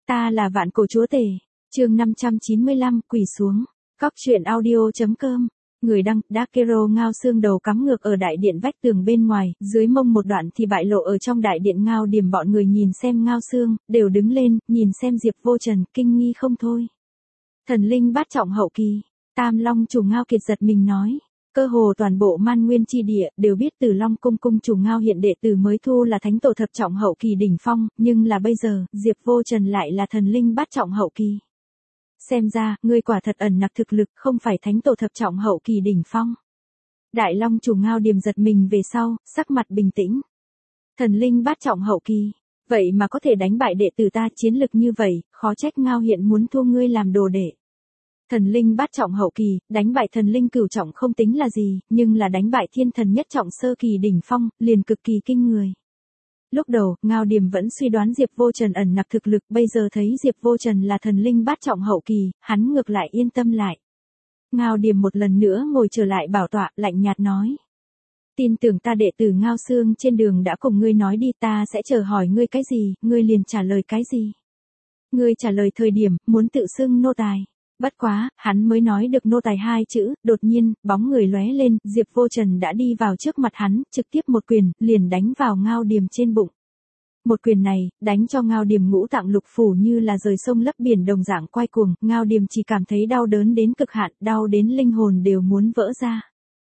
Ta là vạn cổ chúa tể. Chương 595, quỳ xuống. Cóc truyện audio.com. Người đăng, Dakero Ngao Xương đầu cắm ngược ở đại điện vách tường bên ngoài, dưới mông một đoạn thì bại lộ ở trong đại điện. Ngao Điềm bọn người nhìn xem Ngao Xương, đều đứng lên, nhìn xem Diệp Vô Trần, kinh nghi không thôi. Thần linh bát trọng hậu kỳ. Tam Long chủ Ngao Kiệt giật mình nói. Cơ hồ toàn bộ Man Nguyên chi địa đều biết Từ Long cung cung chủ Ngao hiện đệ tử mới thu là thánh tổ thập trọng hậu kỳ đỉnh phong, nhưng là bây giờ, Diệp Vô Trần lại là thần linh bát trọng hậu kỳ. Xem ra, ngươi quả thật ẩn nặc thực lực, không phải thánh tổ thập trọng hậu kỳ đỉnh phong. Đại Long chủ Ngao Điềm giật mình về sau, sắc mặt bình tĩnh. Thần linh bát trọng hậu kỳ, vậy mà có thể đánh bại đệ tử ta, chiến lực như vậy, khó trách Ngao hiện muốn thu ngươi làm đồ đệ. Thần linh bát trọng hậu kỳ, đánh bại thần linh cửu trọng không tính là gì, nhưng là đánh bại thiên thần nhất trọng sơ kỳ đỉnh phong, liền cực kỳ kinh người. Lúc đầu, Ngao Điềm vẫn suy đoán Diệp Vô Trần ẩn nặc thực lực, bây giờ thấy Diệp Vô Trần là thần linh bát trọng hậu kỳ, hắn ngược lại yên tâm lại. Ngao Điềm một lần nữa ngồi trở lại bảo tọa, lạnh nhạt nói. Tin tưởng ta đệ tử Ngao Xương trên đường đã cùng ngươi nói đi, ta sẽ chờ hỏi ngươi cái gì, ngươi liền trả lời cái gì. Ngươi trả lời thời điểm, muốn tự xưng nô tài. Bất quá, hắn mới nói được nô tài hai chữ, đột nhiên, bóng người lóe lên, Diệp Vô Trần đã đi vào trước mặt hắn, trực tiếp một quyền, liền đánh vào Ngao Điềm trên bụng. Một quyền này, đánh cho Ngao Điềm ngũ tạng lục phủ như là rời sông lấp biển đồng dạng quay cuồng, Ngao Điềm chỉ cảm thấy đau đớn đến cực hạn, đau đến linh hồn đều muốn vỡ ra.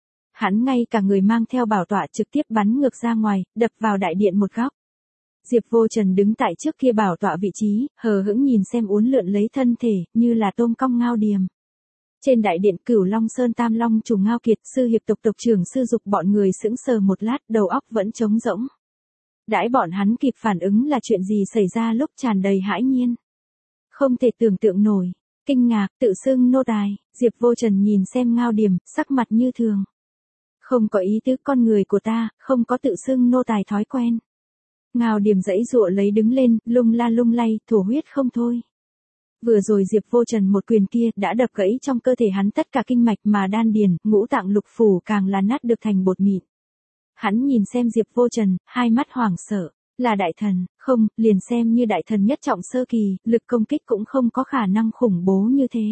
Hắn ngay cả người mang theo bảo tọa trực tiếp bắn ngược ra ngoài, đập vào đại điện một góc. Diệp Vô Trần đứng tại trước kia bảo tọa vị trí, hờ hững nhìn xem uốn lượn lấy thân thể, như là tôm cong Ngao Điềm. Trên đại điện Cửu Long Sơn Tam Long chủ Ngao Kiệt, sư hiệp tộc tộc trưởng Sư Dục bọn người sững sờ một lát, đầu óc vẫn trống rỗng. Đãi bọn hắn kịp phản ứng là chuyện gì xảy ra lúc tràn đầy hãi nhiên. Không thể tưởng tượng nổi, kinh ngạc, tự xưng nô tài, Diệp Vô Trần nhìn xem Ngao Điềm, sắc mặt như thường. Không có ý tứ con người của ta, không có tự xưng nô tài thói quen. Ngao Điềm giãy giụa lấy đứng lên, lung la lung lay, thổ huyết không thôi. Vừa rồi Diệp Vô Trần một quyền kia đã đập gãy trong cơ thể hắn tất cả kinh mạch mà đan điền, ngũ tạng lục phủ càng là nát được thành bột mịn. Hắn nhìn xem Diệp Vô Trần, hai mắt hoảng sợ, là đại thần, không, liền xem như đại thần nhất trọng sơ kỳ, lực công kích cũng không có khả năng khủng bố như thế.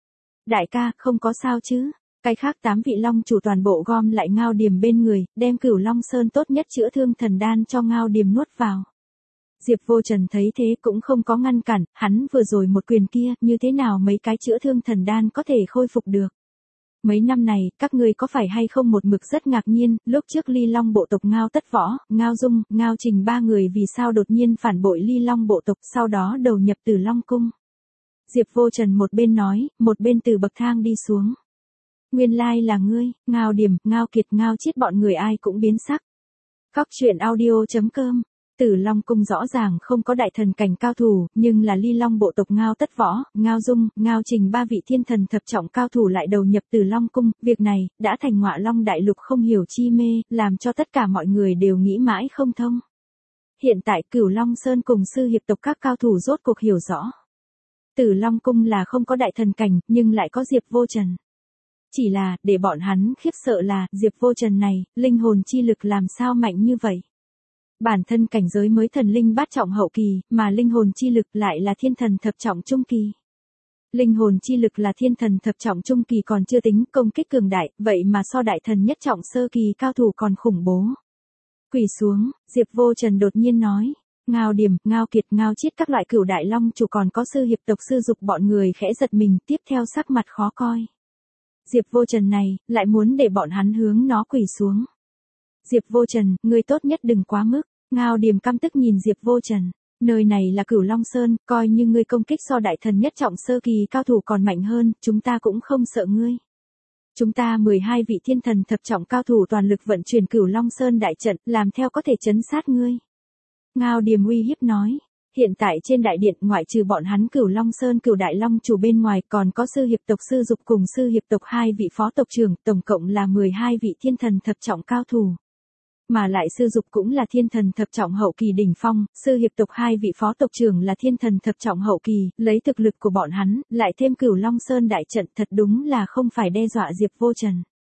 Đại ca, không có sao chứ? Cái khác 8 vị long chủ toàn bộ gom lại Ngao Điềm bên người, đem Cửu Long Sơn tốt nhất chữa thương thần đan cho Ngao Điềm nuốt vào. Diệp Vô Trần thấy thế cũng không có ngăn cản, hắn vừa rồi một quyền kia, như thế nào mấy cái chữa thương thần đan có thể khôi phục được. Mấy năm này, các ngươi có phải hay không một mực rất ngạc nhiên, lúc trước Ly Long bộ tộc Ngao Tất Võ, Ngao Dung, Ngao Trình ba người vì sao đột nhiên phản bội Ly Long bộ tộc, sau đó đầu nhập Từ Long cung. Diệp Vô Trần một bên nói, một bên từ bậc thang đi xuống. Nguyên lai là ngươi, Ngao Điềm, Ngao Kiệt, Ngao Chiết bọn người ai cũng biến sắc. Cóc truyện audio.com. Tử Long cung rõ ràng không có đại thần cảnh cao thủ, nhưng là Ly Long bộ tộc Ngao Tất Võ, Ngao Dung, Ngao Trình ba vị thiên thần thập trọng cao thủ lại đầu nhập Tử Long cung, việc này đã thành Ngọa Long đại lục không hiểu chi mê, làm cho tất cả mọi người đều nghĩ mãi không thông. Hiện tại Cửu Long Sơn cùng sư hiệp tộc các cao thủ rốt cuộc hiểu rõ. Tử Long cung là không có đại thần cảnh, nhưng lại có Diệp Vô Trần. Chỉ là, để bọn hắn khiếp sợ là, Diệp Vô Trần này, linh hồn chi lực làm sao mạnh như vậy. Bản thân cảnh giới mới thần linh bát trọng hậu kỳ, mà linh hồn chi lực lại là thiên thần thập trọng trung kỳ. Linh hồn chi lực là thiên thần thập trọng trung kỳ còn chưa tính công kích cường đại, vậy mà so đại thần nhất trọng sơ kỳ cao thủ còn khủng bố. Quỳ xuống, Diệp Vô Trần đột nhiên nói. Ngao Điềm, Ngao Kiệt, Ngao Chiết các loại cửu đại long chủ còn có sư hiệp tộc Sư Dục bọn người khẽ giật mình, tiếp theo sắc mặt khó coi. Diệp Vô Trần này, lại muốn để bọn hắn hướng nó quỳ xuống. Diệp Vô Trần, ngươi tốt nhất đừng quá mức. Ngao Điềm căm tức nhìn Diệp Vô Trần. Nơi này là Cửu Long Sơn, coi như ngươi công kích so đại thần nhất trọng sơ kỳ cao thủ còn mạnh hơn, chúng ta cũng không sợ ngươi. Chúng ta 12 vị thiên thần thập trọng cao thủ toàn lực vận chuyển Cửu Long Sơn đại trận, làm theo có thể trấn sát ngươi. Ngao Điềm uy hiếp nói. Hiện tại trên đại điện ngoại trừ bọn hắn Cửu Long Sơn Cửu Đại Long chủ bên ngoài còn có sư hiệp tộc Sư Dục cùng sư hiệp tộc 2 vị phó tộc trưởng, tổng cộng là 12 vị thiên thần thập trọng cao thủ. Mà lại Sư Dục cũng là thiên thần thập trọng hậu kỳ đỉnh phong, sư hiệp tộc 2 vị phó tộc trưởng là thiên thần thập trọng hậu kỳ, lấy thực lực của bọn hắn, lại thêm Cửu Long Sơn đại trận thật đúng là không phải đe dọa Diệp Vô Trần.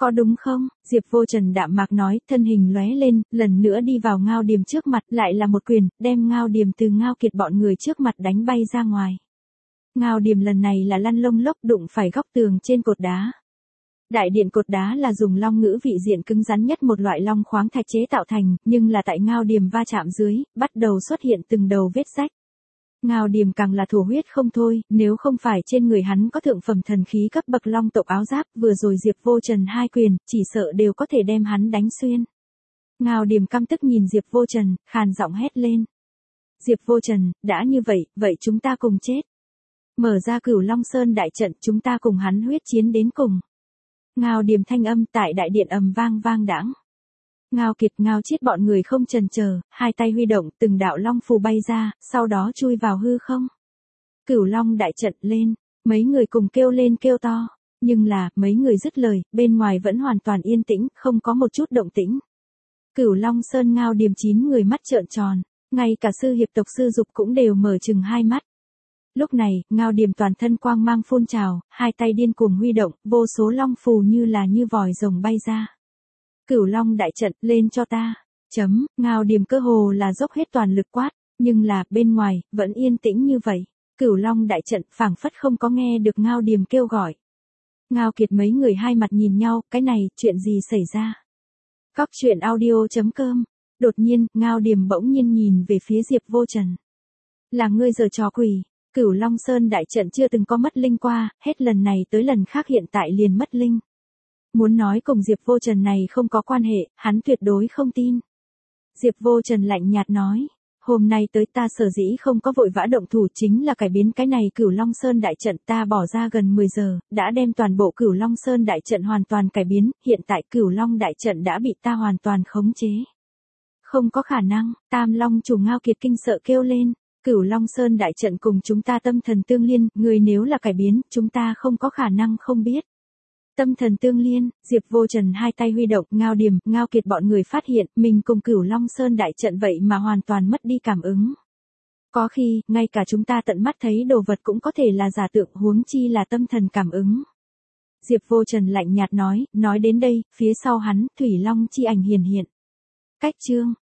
Có đúng không? Diệp Vô Trần đạm mạc nói, thân hình lóe lên, lần nữa đi vào Ngao Điềm trước mặt, lại là một quyền, đem Ngao Điềm từ Ngao Kiệt bọn người trước mặt đánh bay ra ngoài. Ngao Điềm lần này là lăn lông lốc đụng phải góc tường trên cột đá. Đại điện cột đá là dùng long ngữ vị diện cứng rắn nhất một loại long khoáng thạch chế tạo thành, nhưng là tại Ngao Điềm va chạm dưới, bắt đầu xuất hiện từng đầu vết rách. Ngao Điềm càng là thổ huyết không thôi, nếu không phải trên người hắn có thượng phẩm thần khí cấp bậc long tộc áo giáp, vừa rồi Diệp Vô Trần hai quyền, chỉ sợ đều có thể đem hắn đánh xuyên. Ngao Điềm căm tức nhìn Diệp Vô Trần, khàn giọng hét lên. Diệp Vô Trần, đã như vậy, vậy chúng ta cùng chết. Mở ra Cửu Long Sơn đại trận, chúng ta cùng hắn huyết chiến đến cùng. Ngao Điềm thanh âm tại đại điện ầm vang vang đãng. Ngao Kiệt, Ngao Chiết bọn người không chần chờ, hai tay huy động, từng đạo long phù bay ra, sau đó chui vào hư không. Cửu Long đại trận lên, mấy người cùng kêu lên kêu to, nhưng là, mấy người dứt lời, bên ngoài vẫn hoàn toàn yên tĩnh, không có một chút động tĩnh. Cửu Long Sơn Ngao Điềm 9 người mắt trợn tròn, ngay cả sư hiệp tộc sư Dục cũng đều mở trừng hai mắt. Lúc này, Ngao Điềm toàn thân quang mang phun trào, hai tay điên cuồng huy động, vô số long phù như là như vòi rồng bay ra. Cửu Long đại trận, lên cho ta. Ngao Điềm cơ hồ là dốc hết toàn lực quát, nhưng là, bên ngoài, vẫn yên tĩnh như vậy. Cửu Long đại trận, phảng phất không có nghe được Ngao Điềm kêu gọi. Ngao Kiệt mấy người hai mặt nhìn nhau, cái này, chuyện gì xảy ra? Cóc truyện audio.com. Đột nhiên, Ngao Điềm bỗng nhiên nhìn về phía Diệp Vô Trần. Là ngươi giở trò quỷ. Cửu Long Sơn đại trận chưa từng có mất linh qua, hết lần này tới lần khác hiện tại liền mất linh. Muốn nói cùng Diệp Vô Trần này không có quan hệ, hắn tuyệt đối không tin. Diệp Vô Trần lạnh nhạt nói, hôm nay tới ta sở dĩ không có vội vã động thủ chính là cải biến cái này Cửu Long Sơn đại trận, ta bỏ ra gần 10 giờ, đã đem toàn bộ Cửu Long Sơn đại trận hoàn toàn cải biến, hiện tại Cửu Long đại trận đã bị ta hoàn toàn khống chế. Không có khả năng, Tam Long chủ Ngao Kiệt kinh sợ kêu lên. Cửu Long Sơn đại trận cùng chúng ta tâm thần tương liên, người nếu là cải biến, chúng ta không có khả năng không biết. Tâm thần tương liên, Diệp Vô Trần hai tay huy động, Ngao Điềm, Ngao Kiệt bọn người phát hiện, mình cùng Cửu Long Sơn đại trận vậy mà hoàn toàn mất đi cảm ứng. Có khi, ngay cả chúng ta tận mắt thấy đồ vật cũng có thể là giả tượng, huống chi là tâm thần cảm ứng. Diệp Vô Trần lạnh nhạt nói đến đây, phía sau hắn, Thủy Long chi ảnh hiển hiện. Cách chương